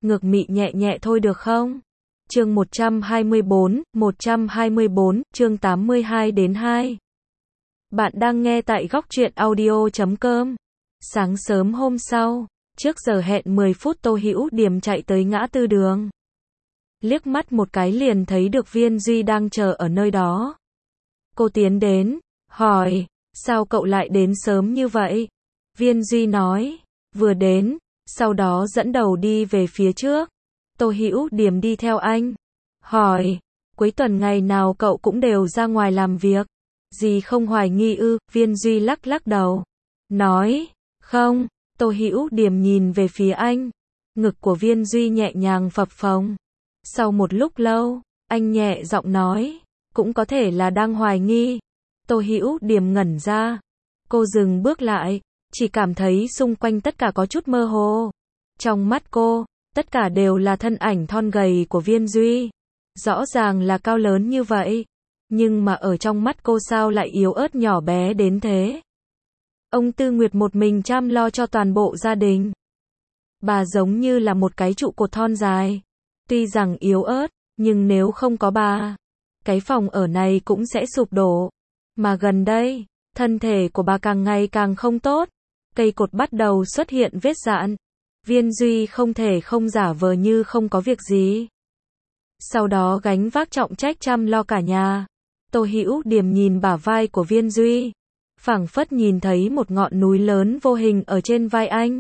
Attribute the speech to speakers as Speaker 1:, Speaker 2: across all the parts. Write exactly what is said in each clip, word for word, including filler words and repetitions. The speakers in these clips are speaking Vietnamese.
Speaker 1: ngược mị nhẹ nhẹ thôi được không? Chương một trăm hai mươi bốn, một trăm hai mươi bốn, chương tám mươi hai đến hai. Bạn đang nghe tại góc truyện audio chấm com. Sáng sớm hôm sau, trước giờ hẹn mười phút Tô Hữu Điềm chạy tới ngã tư đường. Liếc mắt một cái liền thấy được Viên Duy đang chờ ở nơi đó. Cô tiến đến, hỏi, sao cậu lại đến sớm như vậy? Viên Duy nói, vừa đến, sau đó dẫn đầu đi về phía trước. Tô Hữu Điềm đi theo anh. Hỏi, cuối tuần ngày nào cậu cũng đều ra ngoài làm việc. Dì không hoài nghi ư? Viên Duy lắc lắc đầu. Nói, không. Tô Hữu Điềm nhìn về phía anh. Ngực của Viên Duy nhẹ nhàng phập phồng. Sau một lúc lâu, anh nhẹ giọng nói, cũng có thể là đang hoài nghi. Tô Hữu Điềm ngẩn ra. Cô dừng bước lại, chỉ cảm thấy xung quanh tất cả có chút mơ hồ. Trong mắt cô, tất cả đều là thân ảnh thon gầy của Viên Duy. Rõ ràng là cao lớn như vậy, nhưng mà ở trong mắt cô sao lại yếu ớt nhỏ bé đến thế. Ông Tư Nguyệt một mình chăm lo cho toàn bộ gia đình. Bà giống như là một cái trụ cột thon dài. Tuy rằng yếu ớt, nhưng nếu không có bà, cái phòng ở này cũng sẽ sụp đổ. Mà gần đây, thân thể của bà càng ngày càng không tốt. Cây cột bắt đầu xuất hiện vết rạn. Viên Duy không thể không giả vờ như không có việc gì. Sau đó gánh vác trọng trách chăm lo cả nhà. Tô Hữu Điềm nhìn bả vai của Viên Duy, phảng phất nhìn thấy một ngọn núi lớn vô hình ở trên vai anh.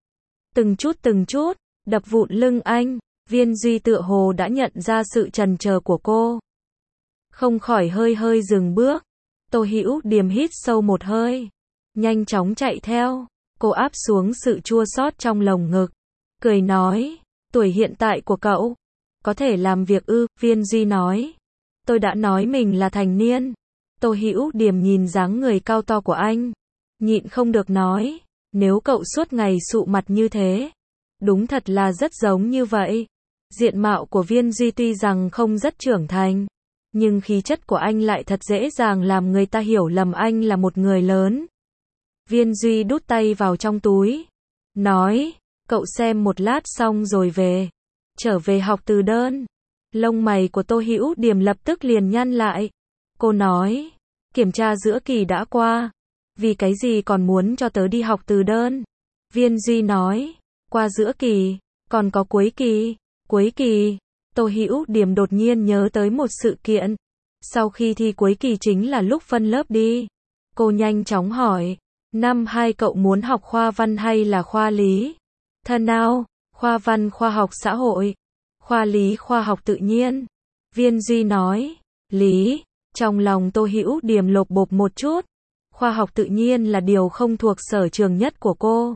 Speaker 1: Từng chút từng chút, đập vụn lưng anh. Viên Duy tựa hồ đã nhận ra sự trần chờ của cô. Không khỏi hơi hơi dừng bước. Tô Hữu Điềm hít sâu một hơi, nhanh chóng chạy theo. Cô áp xuống sự chua xót trong lồng ngực, cười nói, tuổi hiện tại của cậu, có thể làm việc ư? Viên Duy nói, tôi đã nói mình là thành niên. Tô Hữu Điềm nhìn dáng người cao to của anh, nhịn không được nói, nếu cậu suốt ngày sụ mặt như thế, đúng thật là rất giống như vậy. Diện mạo của Viên Duy tuy rằng không rất trưởng thành, nhưng khí chất của anh lại thật dễ dàng làm người ta hiểu lầm anh là một người lớn. Viên Duy đút tay vào trong túi, nói, cậu xem một lát xong rồi về, trở về học từ đơn. Lông mày của Tô Hữu Điềm lập tức liền nhăn lại. Cô nói, kiểm tra giữa kỳ đã qua, vì cái gì còn muốn cho tớ đi học từ đơn? Viên Duy nói, qua giữa kỳ, còn có cuối kỳ. Cuối kỳ, Tô Hữu Điềm đột nhiên nhớ tới một sự kiện. Sau khi thi cuối kỳ chính là lúc phân lớp đi. Cô nhanh chóng hỏi, năm hai cậu muốn học khoa văn hay là khoa lý? Thân nào? Khoa văn khoa học xã hội, khoa lý khoa học tự nhiên. Viên Duy nói, lý. Trong lòng Tô Hữu Điềm lột bột một chút. Khoa học tự nhiên là điều không thuộc sở trường nhất của cô.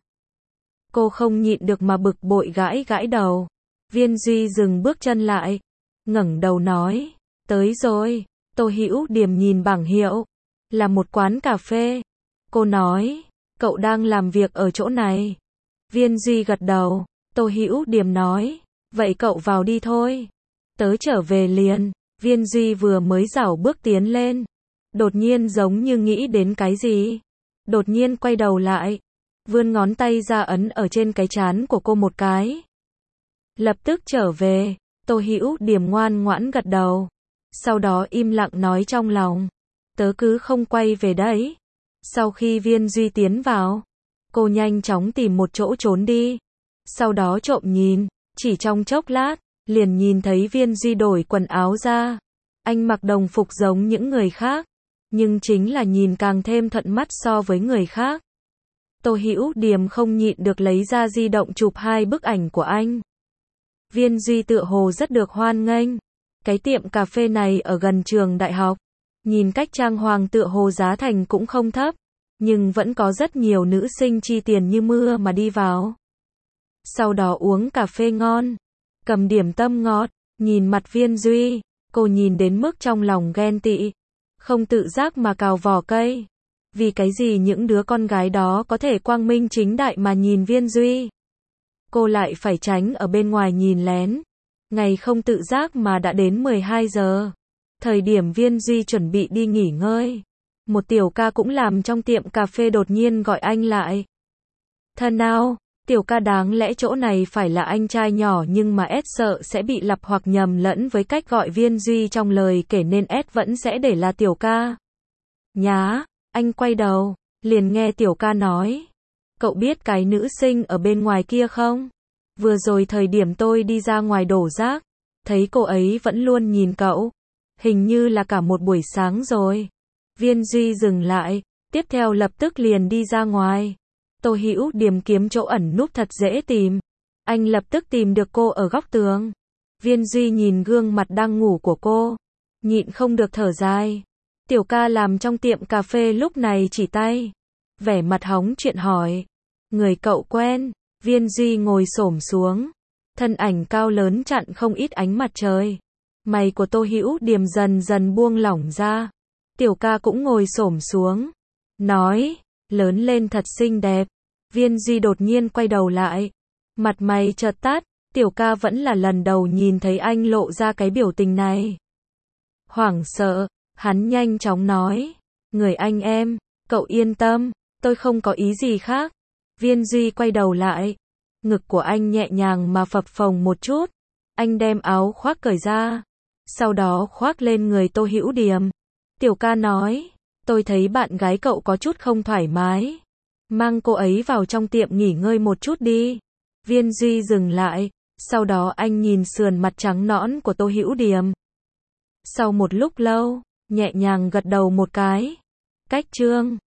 Speaker 1: Cô không nhịn được mà bực bội gãi gãi đầu. Viên Duy dừng bước chân lại, ngẩng đầu nói, tới rồi. Tô Hữu Điềm nhìn bảng hiệu, là một quán cà phê. Cô nói, cậu đang làm việc ở chỗ này. Viên Duy gật đầu. Tô Hữu Điềm nói, vậy cậu vào đi thôi, tớ trở về liền. Viên Duy vừa mới rảo bước tiến lên, đột nhiên giống như nghĩ đến cái gì, đột nhiên quay đầu lại, vươn ngón tay ra ấn ở trên cái trán của cô một cái. Lập tức trở về. Tô Hữu Điềm ngoan ngoãn gật đầu, sau đó im lặng nói trong lòng, tớ cứ không quay về đấy. Sau khi Viên Duy tiến vào, cô nhanh chóng tìm một chỗ trốn đi, sau đó trộm nhìn, chỉ trong chốc lát, liền nhìn thấy Viên Duy đổi quần áo ra. Anh mặc đồng phục giống những người khác, nhưng chính là nhìn càng thêm thuận mắt so với người khác. Tô Hữu Điềm không nhịn được lấy ra di động chụp hai bức ảnh của anh. Viên Duy tựa hồ rất được hoan nghênh. Cái tiệm cà phê này ở gần trường đại học, nhìn cách trang hoàng tựa hồ giá thành cũng không thấp, nhưng vẫn có rất nhiều nữ sinh chi tiền như mưa mà đi vào. Sau đó uống cà phê ngon, cầm điểm tâm ngọt, nhìn mặt Viên Duy, cô nhìn đến mức trong lòng ghen tị, không tự giác mà cào vỏ cây. Vì cái gì những đứa con gái đó có thể quang minh chính đại mà nhìn Viên Duy, cô lại phải tránh ở bên ngoài nhìn lén. Ngày không tự giác mà đã đến mười hai giờ. Thời điểm Viên Duy chuẩn bị đi nghỉ ngơi, một tiểu ca cũng làm trong tiệm cà phê đột nhiên gọi anh lại. Thân nào? Tiểu ca đáng lẽ chỗ này phải là anh trai nhỏ nhưng mà S sợ sẽ bị lặp hoặc nhầm lẫn với cách gọi Viên Duy trong lời kể nên S vẫn sẽ để là tiểu ca. Nhá, anh quay đầu, liền nghe tiểu ca nói. Cậu biết cái nữ sinh ở bên ngoài kia không? Vừa rồi thời điểm tôi đi ra ngoài đổ rác, thấy cô ấy vẫn luôn nhìn cậu. Hình như là cả một buổi sáng rồi. Viên Duy dừng lại, tiếp theo lập tức liền đi ra ngoài. Tô Hữu Điềm kiếm chỗ ẩn núp thật dễ tìm. Anh lập tức tìm được cô ở góc tường. Viên Duy nhìn gương mặt đang ngủ của cô, nhịn không được thở dài. Tiểu ca làm trong tiệm cà phê lúc này chỉ tay, vẻ mặt hóng chuyện hỏi. Người cậu quen? Viên Duy ngồi xổm xuống, thân ảnh cao lớn chặn không ít ánh mặt trời. Mày của Tô Hữu Điềm dần dần buông lỏng ra. Tiểu ca cũng ngồi xổm xuống, nói, lớn lên thật xinh đẹp. Viên Duy đột nhiên quay đầu lại, mặt mày chợt tắt, tiểu ca vẫn là lần đầu nhìn thấy anh lộ ra cái biểu tình này. Hoảng sợ, hắn nhanh chóng nói, người anh em, cậu yên tâm, tôi không có ý gì khác. Viên Duy quay đầu lại, ngực của anh nhẹ nhàng mà phập phồng một chút, anh đem áo khoác cởi ra, sau đó khoác lên người Tô Hữu Điềm. Tiểu ca nói, tôi thấy bạn gái cậu có chút không thoải mái, mang cô ấy vào trong tiệm nghỉ ngơi một chút đi. Viên Duy dừng lại, sau đó anh nhìn sườn mặt trắng nõn của Tô Hữu Điềm. Sau một lúc lâu, nhẹ nhàng gật đầu một cái. Cách chương